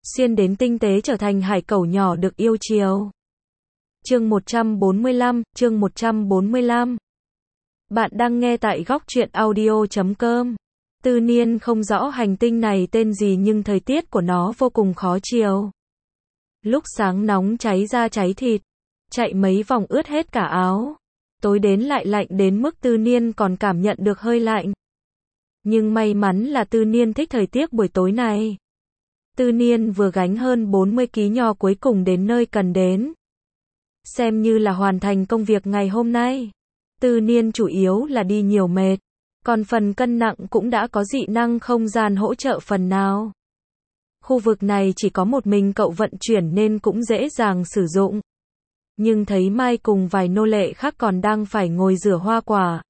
xuyên đến tinh tế trở thành hải cẩu nhỏ được yêu chiều. Chương 145, chương 145. Bạn đang nghe tại góc truyện audio.com. Tư Niên không rõ hành tinh này tên gì nhưng thời tiết của nó vô cùng khó chiều. Lúc sáng nóng cháy da cháy thịt, chạy mấy vòng ướt hết cả áo. Tối đến lại lạnh đến mức Tư Niên còn cảm nhận được hơi lạnh. Nhưng may mắn là Tư Niên thích thời tiết buổi tối này. Tư Niên vừa gánh hơn 40 kg nho cuối cùng đến nơi cần đến. Xem như là hoàn thành công việc ngày hôm nay. Tư Niên chủ yếu là đi nhiều mệt. Còn phần cân nặng cũng đã có dị năng không gian hỗ trợ phần nào. Khu vực này chỉ có một mình cậu vận chuyển nên cũng dễ dàng sử dụng. Nhưng thấy Mai cùng vài nô lệ khác còn đang phải ngồi rửa hoa quả.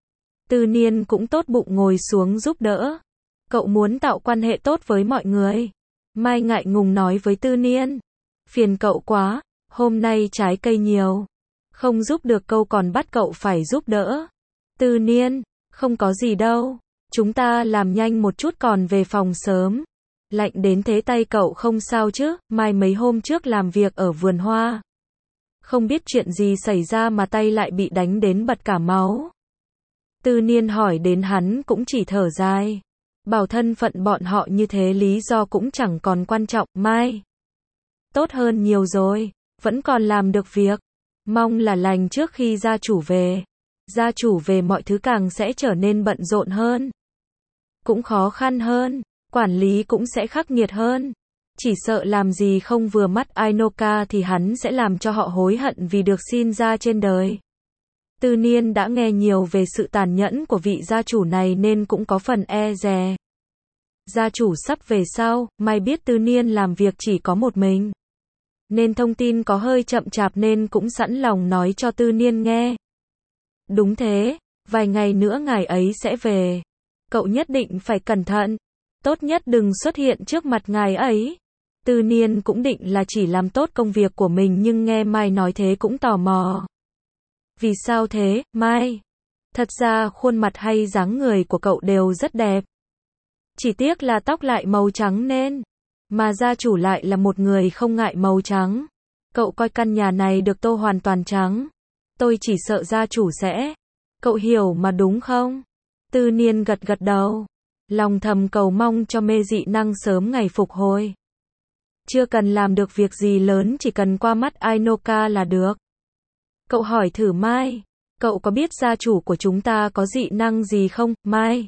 Tư Niên cũng tốt bụng ngồi xuống giúp đỡ. Cậu muốn tạo quan hệ tốt với mọi người. Mai ngại ngùng nói với Tư Niên. Phiền cậu quá, hôm nay trái cây nhiều. Không giúp được câu còn bắt cậu phải giúp đỡ. Tư Niên, không có gì đâu. Chúng ta làm nhanh một chút còn về phòng sớm. Lạnh đến thế tay cậu không sao chứ, Mai mấy hôm trước làm việc ở vườn hoa. Không biết chuyện gì xảy ra mà tay lại bị đánh đến bật cả máu. Tư Niên hỏi đến hắn cũng chỉ thở dài. Bảo thân phận bọn họ như thế lý do cũng chẳng còn quan trọng, Mai. Tốt hơn nhiều rồi, vẫn còn làm được việc. Mong là lành trước khi gia chủ về. Gia chủ về mọi thứ càng sẽ trở nên bận rộn hơn. Cũng khó khăn hơn, quản lý cũng sẽ khắc nghiệt hơn. Chỉ sợ làm gì không vừa mắt Ainoka thì hắn sẽ làm cho họ hối hận vì được sinh ra trên đời. Tư Niên đã nghe nhiều về sự tàn nhẫn của vị gia chủ này nên cũng có phần e dè. Gia chủ sắp về sau, Mai biết Tư Niên làm việc chỉ có một mình. Nên thông tin có hơi chậm chạp nên cũng sẵn lòng nói cho Tư Niên nghe. Đúng thế, vài ngày nữa ngài ấy sẽ về. Cậu nhất định phải cẩn thận. Tốt nhất đừng xuất hiện trước mặt ngài ấy. Tư Niên cũng định là chỉ làm tốt công việc của mình nhưng nghe Mai nói thế cũng tò mò. Vì sao thế, Mai? Thật ra khuôn mặt hay dáng người của cậu đều rất đẹp. Chỉ tiếc là tóc lại màu trắng nên. Mà gia chủ lại là một người không ngại màu trắng. Cậu coi căn nhà này được tô hoàn toàn trắng. Tôi chỉ sợ gia chủ sẽ. Cậu hiểu mà đúng không? Tư Niên gật gật đầu. Lòng thầm cầu mong cho mê dị năng sớm ngày phục hồi. Chưa cần làm được việc gì lớn, chỉ cần qua mắt Ainoka là được. Cậu hỏi thử Mai. Cậu có biết gia chủ của chúng ta có dị năng gì không, Mai?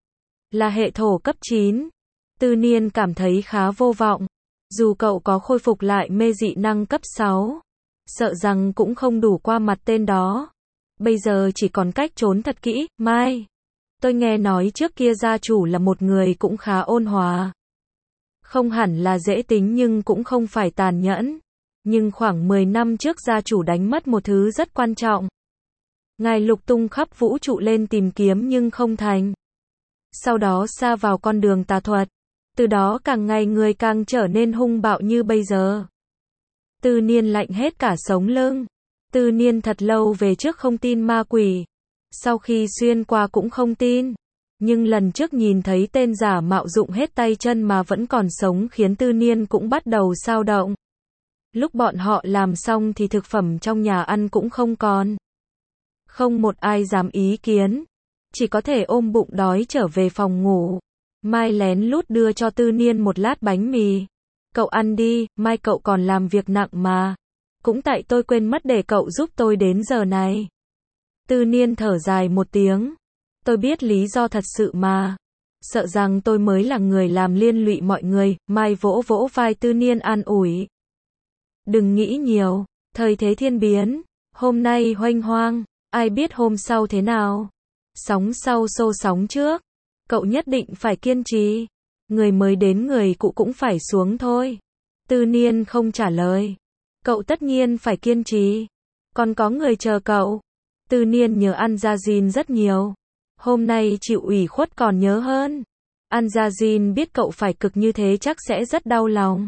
Là hệ thổ cấp 9. Tư Niên cảm thấy khá vô vọng. Dù cậu có khôi phục lại mê dị năng cấp 6. Sợ rằng cũng không đủ qua mặt tên đó. Bây giờ chỉ còn cách trốn thật kỹ, Mai. Tôi nghe nói trước kia gia chủ là một người cũng khá ôn hòa. Không hẳn là dễ tính nhưng cũng không phải tàn nhẫn. Nhưng khoảng 10 năm trước gia chủ đánh mất một thứ rất quan trọng. Ngài lục tung khắp vũ trụ lên tìm kiếm nhưng không thành. Sau đó sa vào con đường tà thuật. Từ đó càng ngày người càng trở nên hung bạo như bây giờ. Tư Niên lạnh hết cả sống lưng. Tư Niên thật lâu về trước không tin ma quỷ. Sau khi xuyên qua cũng không tin. Nhưng lần trước nhìn thấy tên giả mạo dụng hết tay chân mà vẫn còn sống khiến Tư Niên cũng bắt đầu xao động. Lúc bọn họ làm xong thì thực phẩm trong nhà ăn cũng không còn. Không một ai dám ý kiến. Chỉ có thể ôm bụng đói trở về phòng ngủ. Mai lén lút đưa cho Tư Niên một lát bánh mì. Cậu ăn đi, mai cậu còn làm việc nặng mà. Cũng tại tôi quên mất để cậu giúp tôi đến giờ này. Tư Niên thở dài một tiếng. Tôi biết lý do thật sự mà. Sợ rằng tôi mới là người làm liên lụy mọi người. Mai vỗ vỗ vai Tư Niên an ủi. Đừng nghĩ nhiều, thời thế thiên biến. Hôm nay hoanh hoang, ai biết hôm sau thế nào. Sóng sau xô sóng trước. Cậu nhất định phải kiên trì. Người mới đến người cũ cũng phải xuống thôi. Tư Niên không trả lời. Cậu tất nhiên phải kiên trì. Còn có người chờ cậu. Tư Niên nhớ Anjajin rất nhiều. Hôm nay chịu ủy khuất còn nhớ hơn. Anjajin biết cậu phải cực như thế chắc sẽ rất đau lòng.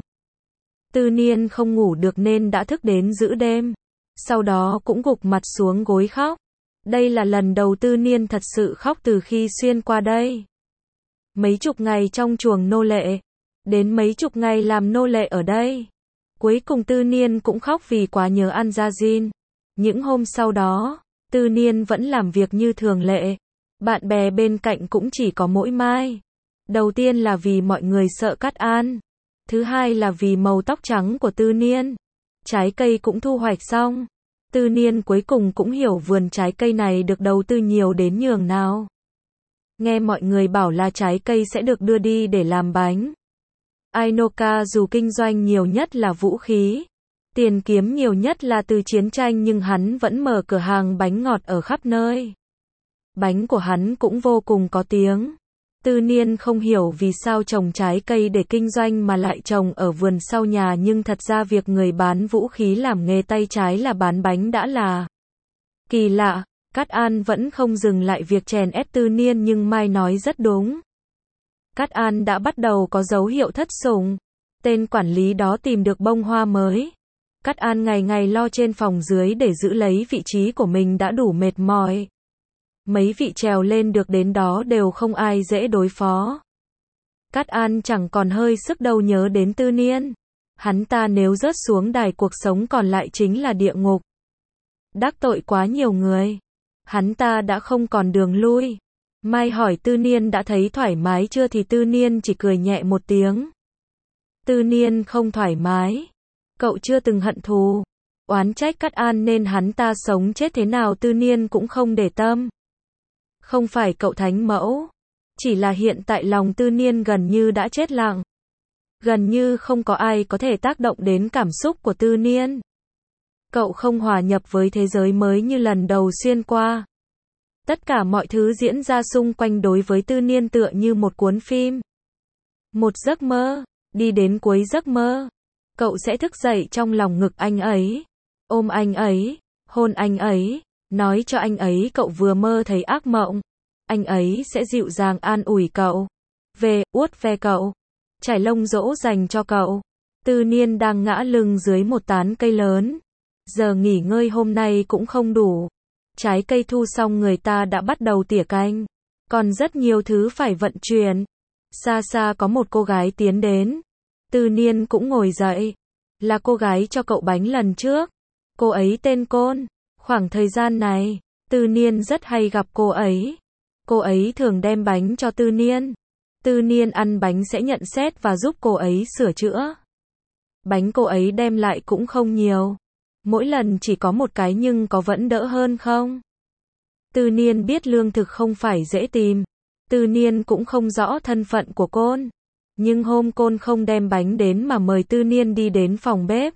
Tư Niên không ngủ được nên đã thức đến giữa đêm. Sau đó cũng gục mặt xuống gối khóc. Đây là lần đầu Tư Niên thật sự khóc từ khi xuyên qua đây. Mấy chục ngày trong chuồng nô lệ. Đến mấy chục ngày làm nô lệ ở đây. Cuối cùng Tư Niên cũng khóc vì quá nhớ An Gia Jin. Những hôm sau đó, Tư Niên vẫn làm việc như thường lệ. Bạn bè bên cạnh cũng chỉ có mỗi Mai. Đầu tiên là vì mọi người sợ Cát An. Thứ hai là vì màu tóc trắng của Tư Niên. Trái cây cũng thu hoạch xong. Tư Niên cuối cùng cũng hiểu vườn trái cây này được đầu tư nhiều đến nhường nào. Nghe mọi người bảo là trái cây sẽ được đưa đi để làm bánh. Ainoka dù kinh doanh nhiều nhất là vũ khí, tiền kiếm nhiều nhất là từ chiến tranh, nhưng hắn vẫn mở cửa hàng bánh ngọt ở khắp nơi. Bánh của hắn cũng vô cùng có tiếng. Tư Niên không hiểu vì sao trồng trái cây để kinh doanh mà lại trồng ở vườn sau nhà, nhưng thật ra việc người bán vũ khí làm nghề tay trái là bán bánh đã là kỳ lạ. Cát An vẫn không dừng lại việc chèn ép Tư Niên, nhưng Mai nói rất đúng. Cát An đã bắt đầu có dấu hiệu thất sủng. Tên quản lý đó tìm được bông hoa mới. Cát An ngày ngày lo trên phòng dưới để giữ lấy vị trí của mình đã đủ mệt mỏi. Mấy vị trèo lên được đến đó đều không ai dễ đối phó. Cát An chẳng còn hơi sức đâu nhớ đến Tư Niên. Hắn ta nếu rớt xuống đài, cuộc sống còn lại chính là địa ngục. Đắc tội quá nhiều người. Hắn ta đã không còn đường lui. Mai hỏi Tư Niên đã thấy thoải mái chưa thì Tư Niên chỉ cười nhẹ một tiếng. Tư Niên không thoải mái. Cậu chưa từng hận thù, oán trách Cát An nên hắn ta sống chết thế nào Tư Niên cũng không để tâm. Không phải cậu thánh mẫu. Chỉ là hiện tại lòng Tư Niên gần như đã chết lặng. Gần như không có ai có thể tác động đến cảm xúc của Tư Niên. Cậu không hòa nhập với thế giới mới như lần đầu xuyên qua. Tất cả mọi thứ diễn ra xung quanh đối với Tư Niên tựa như một cuốn phim. Một giấc mơ. Đi đến cuối giấc mơ, cậu sẽ thức dậy trong lòng ngực anh ấy. Ôm anh ấy, hôn anh ấy, nói cho anh ấy cậu vừa mơ thấy ác mộng. Anh ấy sẽ dịu dàng an ủi cậu. Về, vuốt ve cậu. Trải lông dỗ dành cho cậu. Tư Niên đang ngã lưng dưới một tán cây lớn. Giờ nghỉ ngơi hôm nay cũng không đủ. Trái cây thu xong người ta đã bắt đầu tỉa cành. Còn rất nhiều thứ phải vận chuyển. Xa xa có một cô gái tiến đến. Tư Niên cũng ngồi dậy. Là cô gái cho cậu bánh lần trước. Cô ấy tên Côn. Khoảng thời gian này, Tư Niên rất hay gặp cô ấy. Cô ấy thường đem bánh cho Tư Niên. Tư Niên ăn bánh sẽ nhận xét và giúp cô ấy sửa chữa. Bánh cô ấy đem lại cũng không nhiều. Mỗi lần chỉ có một cái nhưng có vẫn đỡ hơn không? Tư Niên biết lương thực không phải dễ tìm. Tư Niên cũng không rõ thân phận của Côn. Nhưng hôm Côn không đem bánh đến mà mời Tư Niên đi đến phòng bếp.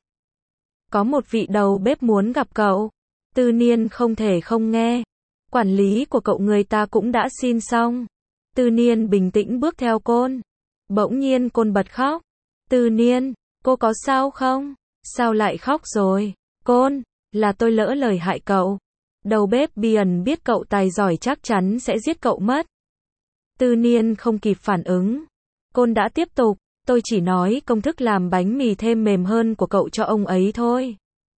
Có một vị đầu bếp muốn gặp cậu. Tư Niên không thể không nghe. Quản lý của cậu người ta cũng đã xin xong. Tư Niên bình tĩnh bước theo Côn. Bỗng nhiên Côn bật khóc. Tư Niên, cô có sao không? Sao lại khóc rồi? Côn, là tôi lỡ lời hại cậu. Đầu bếp Bian biết cậu tài giỏi chắc chắn sẽ giết cậu mất. Tư Niên không kịp phản ứng. Côn đã tiếp tục, tôi chỉ nói công thức làm bánh mì thêm mềm hơn của cậu cho ông ấy thôi.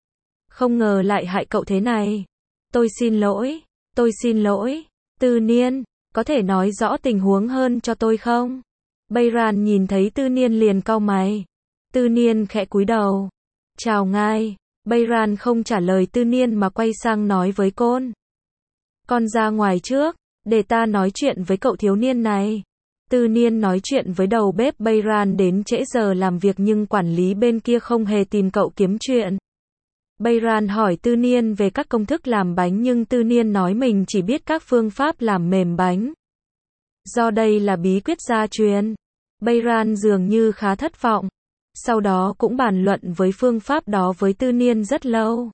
Không ngờ lại hại cậu thế này. Tôi xin lỗi, tôi xin lỗi. Tư Niên, có thể nói rõ tình huống hơn cho tôi không? Bayran nhìn thấy Tư Niên liền cau mày. Tư Niên khẽ cúi đầu. Chào ngài. Bayran không trả lời Tư Niên mà quay sang nói với Côn. Con ra ngoài trước, để ta nói chuyện với cậu thiếu niên này. Tư Niên nói chuyện với đầu bếp Bayran đến trễ giờ làm việc nhưng quản lý bên kia không hề tìm cậu kiếm chuyện. Bayran hỏi Tư Niên về các công thức làm bánh nhưng Tư Niên nói mình chỉ biết các phương pháp làm mềm bánh. Do đây là bí quyết gia truyền. Bayran dường như khá thất vọng. Sau đó cũng bàn luận với phương pháp đó với Tư Niên rất lâu.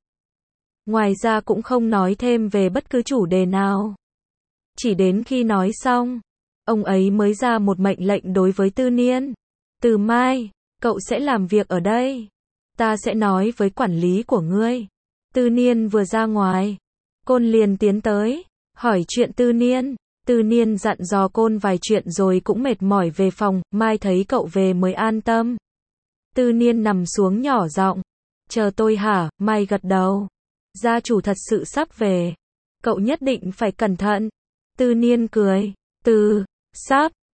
Ngoài ra cũng không nói thêm về bất cứ chủ đề nào. Chỉ đến khi nói xong, ông ấy mới ra một mệnh lệnh đối với Tư Niên. Từ mai, cậu sẽ làm việc ở đây. Ta sẽ nói với quản lý của ngươi. Tư Niên vừa ra ngoài, Côn liền tiến tới, hỏi chuyện Tư Niên. Tư Niên dặn dò Côn vài chuyện rồi cũng mệt mỏi về phòng, mai thấy cậu về mới an tâm. Tư Niên nằm xuống nhỏ giọng. Chờ tôi hả? Mai gật đầu. Gia chủ thật sự sắp về. Cậu nhất định phải cẩn thận. Tư Niên cười. Sắp.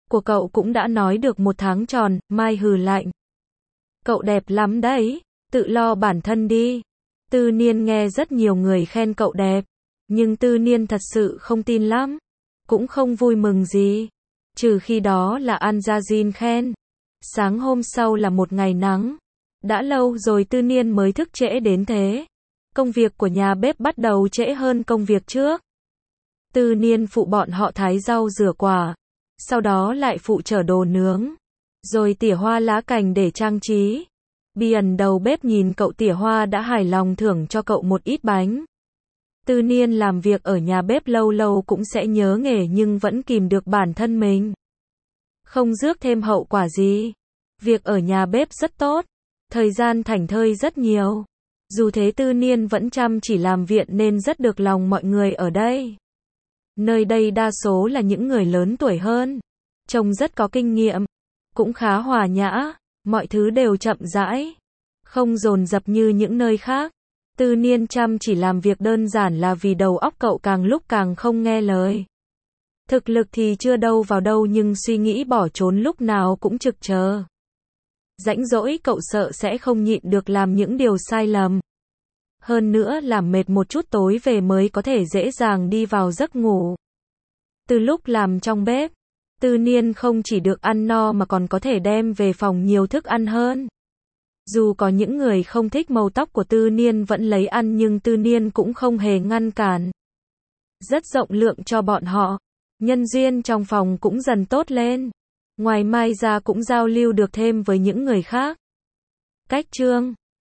của cậu cũng đã nói được 1 tháng tròn, Mai hừ lạnh. Cậu đẹp lắm đấy, tự lo bản thân đi. Tư Niên nghe rất nhiều người khen cậu đẹp, nhưng Tư Niên thật sự không tin lắm, cũng không vui mừng gì. Trừ khi đó là An Gia Jin khen. Sáng hôm sau là một ngày nắng. Đã lâu rồi Tư Niên mới thức trễ đến thế. Công việc của nhà bếp bắt đầu trễ hơn công việc trước. Tư Niên phụ bọn họ thái rau rửa quả, sau đó lại phụ chở đồ nướng, rồi tỉa hoa lá cành để trang trí. Bian đầu bếp nhìn cậu tỉa hoa đã hài lòng thưởng cho cậu một ít bánh. Tư Niên làm việc ở nhà bếp lâu lâu cũng sẽ nhớ nghề nhưng vẫn kìm được bản thân mình. Không rước thêm hậu quả gì. Việc ở nhà bếp rất tốt, thời gian thảnh thơi rất nhiều. Dù thế Tư Niên vẫn chăm chỉ làm việc nên rất được lòng mọi người ở đây. Nơi đây đa số là những người lớn tuổi hơn, trông rất có kinh nghiệm, cũng khá hòa nhã, mọi thứ đều chậm rãi, không dồn dập như những nơi khác. Tư Niên chăm chỉ làm việc đơn giản là vì đầu óc cậu càng lúc càng không nghe lời. Thực lực thì chưa đâu vào đâu nhưng suy nghĩ bỏ trốn lúc nào cũng trực chờ. Rãnh rỗi cậu sợ sẽ không nhịn được làm những điều sai lầm. Hơn nữa làm mệt một chút tối về mới có thể dễ dàng đi vào giấc ngủ. Từ lúc làm trong bếp, Tư Niên không chỉ được ăn no mà còn có thể đem về phòng nhiều thức ăn hơn. Dù có những người không thích màu tóc của Tư Niên vẫn lấy ăn nhưng Tư Niên cũng không hề ngăn cản. Rất rộng lượng cho bọn họ. Nhân duyên trong phòng cũng dần tốt lên. Ngoài Mai ra cũng giao lưu được thêm với những người khác. Cách chương